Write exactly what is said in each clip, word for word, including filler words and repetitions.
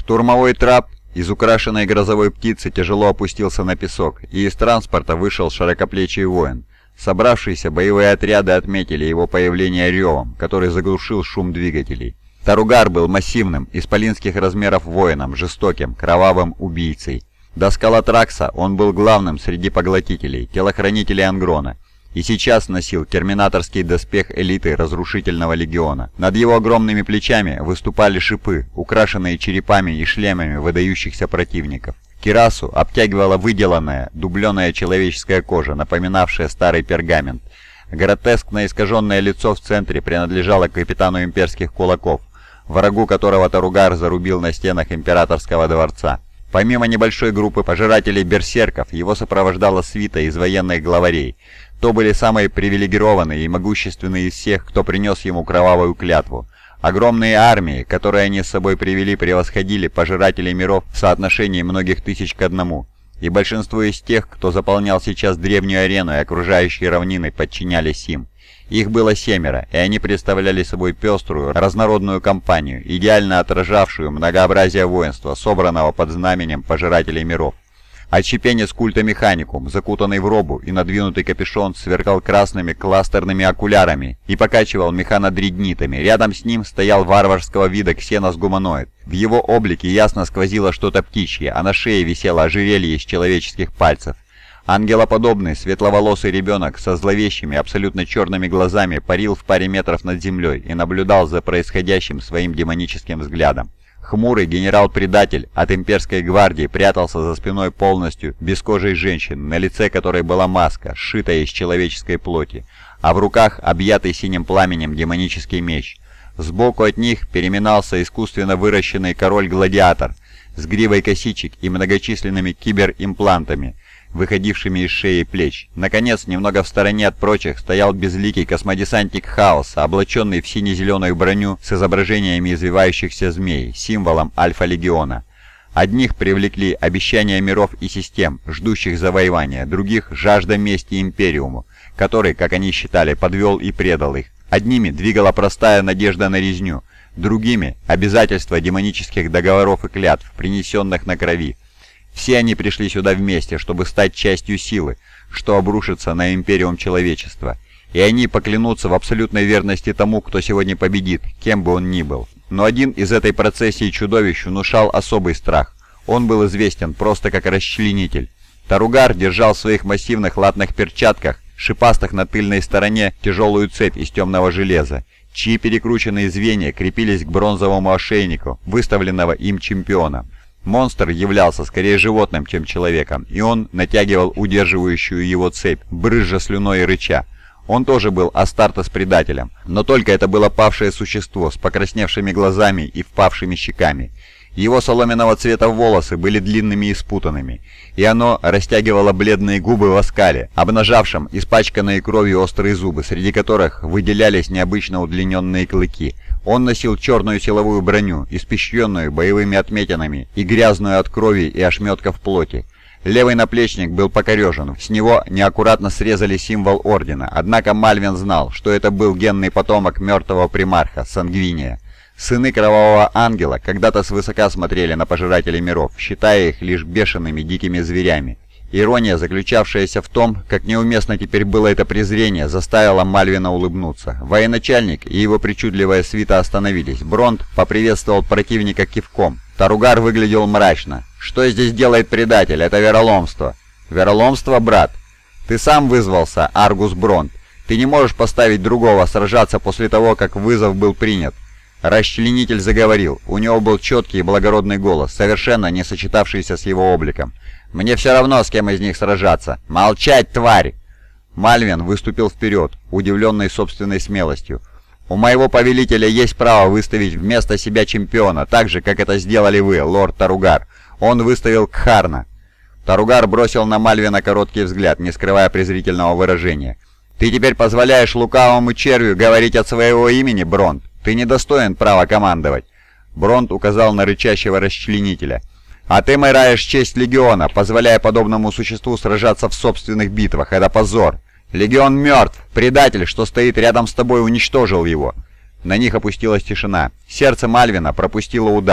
Штурмовой трап из украшенной грозовой птицы тяжело опустился на песок, и из транспорта вышел широкоплечий воин. Собравшиеся боевые отряды отметили его появление ревом, который заглушил шум двигателей. Таругар был массивным, исполинских размеров воином, жестоким, кровавым убийцей. До Скалатракса он был главным среди поглотителей, телохранителей Ангрона, и сейчас носил терминаторский доспех элиты Разрушительного Легиона. Над его огромными плечами выступали шипы, украшенные черепами и шлемами выдающихся противников. Кирасу обтягивала выделанная, дубленая человеческая кожа, напоминавшая старый пергамент. Гротескно искаженное лицо в центре принадлежало капитану имперских кулаков, врагу которого Таругар зарубил на стенах императорского дворца. Помимо небольшой группы пожирателей-берсерков, его сопровождала свита из военных главарей. То были самые привилегированные и могущественные из всех, кто принес ему кровавую клятву. Огромные армии, которые они с собой привели, превосходили пожирателей миров в соотношении многих тысяч к одному. И большинство из тех, кто заполнял сейчас древнюю арену и окружающие равнины, подчинялись им. Их было семеро, и они представляли собой пеструю, разнородную компанию, идеально отражавшую многообразие воинства, собранного под знаменем пожирателей миров. Отщепенец культа Механикум, закутанный в робу и надвинутый капюшон, сверкал красными кластерными окулярами и покачивал механодреднитами. Рядом с ним стоял варварского вида ксенос-гуманоид. В его облике ясно сквозило что-то птичье, а на шее висело ожерелье из человеческих пальцев. Ангелоподобный светловолосый ребенок со зловещими, абсолютно черными глазами парил в паре метров над землей и наблюдал за происходящим своим демоническим взглядом. Хмурый генерал-предатель от имперской гвардии прятался за спиной полностью бескожей женщины, на лице которой была маска, сшитая из человеческой плоти, а в руках объятый синим пламенем демонический меч. Сбоку от них переминался искусственно выращенный король-гладиатор с гривой косичек и многочисленными киберимплантами, выходившими из шеи и плеч. Наконец, немного в стороне от прочих, стоял безликий космодесантник Хаоса, облаченный в сине-зеленую броню с изображениями извивающихся змей, символом Альфа-Легиона. Одних привлекли обещания миров и систем, ждущих завоевания, других — жажда мести Империуму, который, как они считали, подвел и предал их. Одними двигала простая надежда на резню, другими — обязательства демонических договоров и клятв, принесенных на крови. Все они пришли сюда вместе, чтобы стать частью силы, что обрушится на Империум человечества. И они поклянутся в абсолютной верности тому, кто сегодня победит, кем бы он ни был. Но один из этой процессии чудовищ внушал особый страх. Он был известен просто как расчленитель. Таругар держал в своих массивных латных перчатках, шипастых на тыльной стороне, тяжелую цепь из темного железа, чьи перекрученные звенья крепились к бронзовому ошейнику, выставленного им чемпиона. Монстр являлся скорее животным, чем человеком, и он натягивал удерживающую его цепь, брызжа слюной и рыча. Он тоже был Астартес-предателем, но только это было павшее существо с покрасневшими глазами и впавшими щеками. Его соломенного цвета волосы были длинными и спутанными, и оно растягивало бледные губы в оскале, обнажавшем испачканные кровью острые зубы, среди которых выделялись необычно удлиненные клыки. Он носил черную силовую броню, испещренную боевыми отметинами и грязную от крови и ошметков плоти. Левый наплечник был покорежен, с него неаккуратно срезали символ ордена, однако Мальвин знал, что это был генный потомок мертвого примарха Сангвиния. Сыны Кровавого Ангела когда-то свысока смотрели на пожирателей миров, считая их лишь бешеными дикими зверями. Ирония, заключавшаяся в том, как неуместно теперь было это презрение, заставила Мальвина улыбнуться. Военачальник и его причудливая свита остановились. Бронт поприветствовал противника кивком. Таругар выглядел мрачно. «Что здесь делает предатель? Это вероломство». «Вероломство, брат? Ты сам вызвался, Аргус Бронт. Ты не можешь поставить другого сражаться после того, как вызов был принят». Расчленитель заговорил. У него был четкий и благородный голос, совершенно не сочетавшийся с его обликом. «Мне все равно, с кем из них сражаться. Молчать, тварь!» Мальвин выступил вперед, удивленный собственной смелостью. «У моего повелителя есть право выставить вместо себя чемпиона, так же, как это сделали вы, лорд Таругар. Он выставил Кхарна». Таругар бросил на Мальвина короткий взгляд, не скрывая презрительного выражения. «Ты теперь позволяешь лукавому червю говорить от своего имени, Бронт? Ты недостоин права командовать». Бронт указал на рычащего расчленителя. «А ты мараешь честь Легиона, позволяя подобному существу сражаться в собственных битвах. Это позор. Легион мертв. Предатель, что стоит рядом с тобой, уничтожил его». На них опустилась тишина. Сердце Мальвина пропустило удар.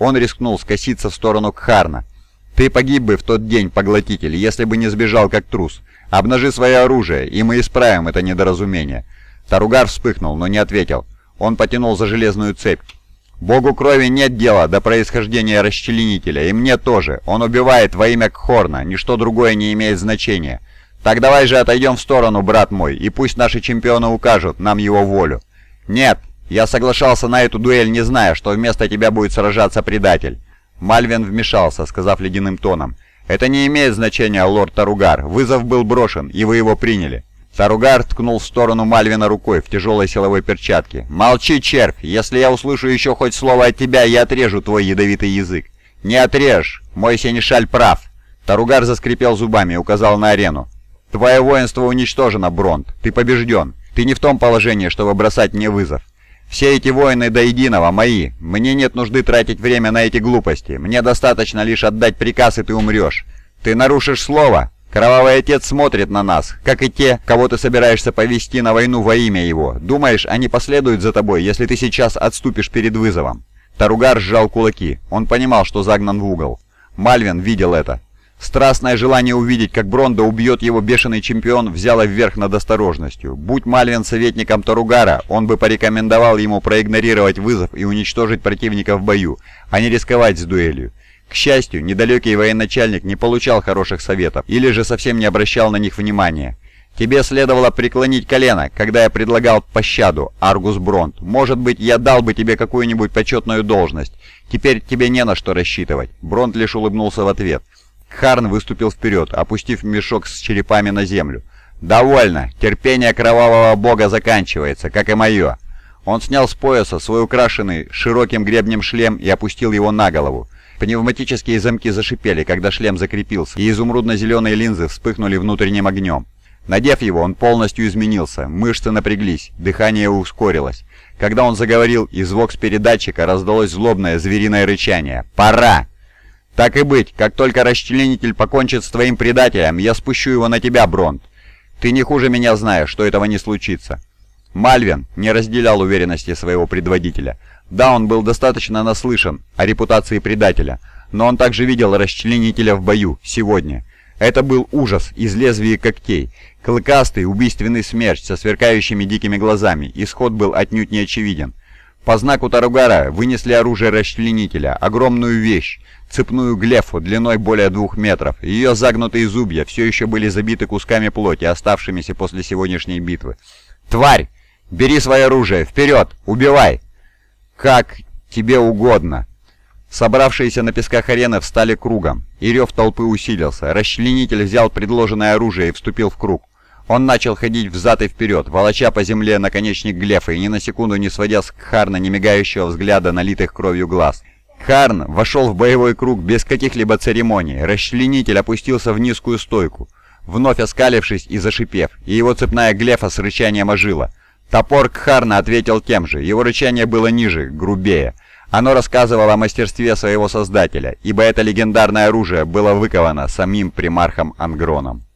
Он рискнул скоситься в сторону Кхарна. «Ты погиб бы в тот день, поглотитель, если бы не сбежал как трус. Обнажи свое оружие, и мы исправим это недоразумение». Таругар вспыхнул, но не ответил. Он потянул за железную цепь. «Богу крови нет дела до происхождения расчленителя, и мне тоже. Он убивает во имя Кхорна, ничто другое не имеет значения. Так давай же отойдем в сторону, брат мой, и пусть наши чемпионы укажут нам его волю». «Нет, я соглашался на эту дуэль, не зная, что вместо тебя будет сражаться предатель». Мальвин вмешался, сказав ледяным тоном: «Это не имеет значения, лорд Таругар. Вызов был брошен, и вы его приняли». Таругар ткнул в сторону Мальвина рукой в тяжелой силовой перчатке. «Молчи, червь! Если я услышу еще хоть слово от тебя, я отрежу твой ядовитый язык». «Не отрежь! Мой сенешаль прав!» Таругар заскрипел зубами и указал на арену. «Твое воинство уничтожено, Бронт. Ты побежден. Ты не в том положении, чтобы бросать мне вызов. Все эти воины до единого мои. Мне нет нужды тратить время на эти глупости. Мне достаточно лишь отдать приказ, и ты умрешь. Ты нарушишь слово? Кровавый отец смотрит на нас, как и те, кого ты собираешься повести на войну во имя его. Думаешь, они последуют за тобой, если ты сейчас отступишь перед вызовом?» Таругар сжал кулаки. Он понимал, что загнан в угол. Мальвин видел это. Страстное желание увидеть, как Бронда убьет его бешеный чемпион, взяло вверх над осторожностью. Будь Мальвин советником Таругара, он бы порекомендовал ему проигнорировать вызов и уничтожить противника в бою, а не рисковать с дуэлью. К счастью, недалекий военачальник не получал хороших советов, или же совсем не обращал на них внимания. «Тебе следовало преклонить колено, когда я предлагал пощаду, Аргус Бронт. Может быть, я дал бы тебе какую-нибудь почетную должность. Теперь тебе не на что рассчитывать». Бронт лишь улыбнулся в ответ. Кхарн выступил вперед, опустив мешок с черепами на землю. «Довольно. Терпение кровавого бога заканчивается, как и мое». Он снял с пояса свой украшенный широким гребнем шлем и опустил его на голову. Пневматические замки зашипели, когда шлем закрепился, и изумрудно-зеленые линзы вспыхнули внутренним огнем. Надев его, он полностью изменился, мышцы напряглись, дыхание ускорилось. Когда он заговорил, из вокс-передатчика раздалось злобное звериное рычание. «Пора!» «Так и быть, как только расчленитель покончит с твоим предателем, я спущу его на тебя, Бронт. Ты не хуже меня знаешь, что этого не случится». Мальвин не разделял уверенности своего предводителя. Да, он был достаточно наслышан о репутации предателя, но он также видел расчленителя в бою, сегодня. Это был ужас из лезвия когтей, клыкастый убийственный смерч со сверкающими дикими глазами, исход был отнюдь не очевиден. По знаку Таругара вынесли оружие расчленителя, огромную вещь, цепную глефу длиной более двух метров. Ее загнутые зубья все еще были забиты кусками плоти, оставшимися после сегодняшней битвы. «Тварь! Бери свое оружие! Вперед! Убивай!» «Как тебе угодно!» Собравшиеся на песках арены встали кругом, и рев толпы усилился. Расчленитель взял предложенное оружие и вступил в круг. Он начал ходить взад и вперед, волоча по земле наконечник глефа и ни на секунду не сводя с Кхарна немигающего взгляда налитых кровью глаз. Кхарн вошел в боевой круг без каких-либо церемоний. Расчленитель опустился в низкую стойку, вновь оскалившись и зашипев, и его цепная глефа с рычанием ожила. Топор Кхарна ответил тем же, его рычание было ниже, грубее. Оно рассказывало о мастерстве своего создателя, ибо это легендарное оружие было выковано самим примархом Ангроном.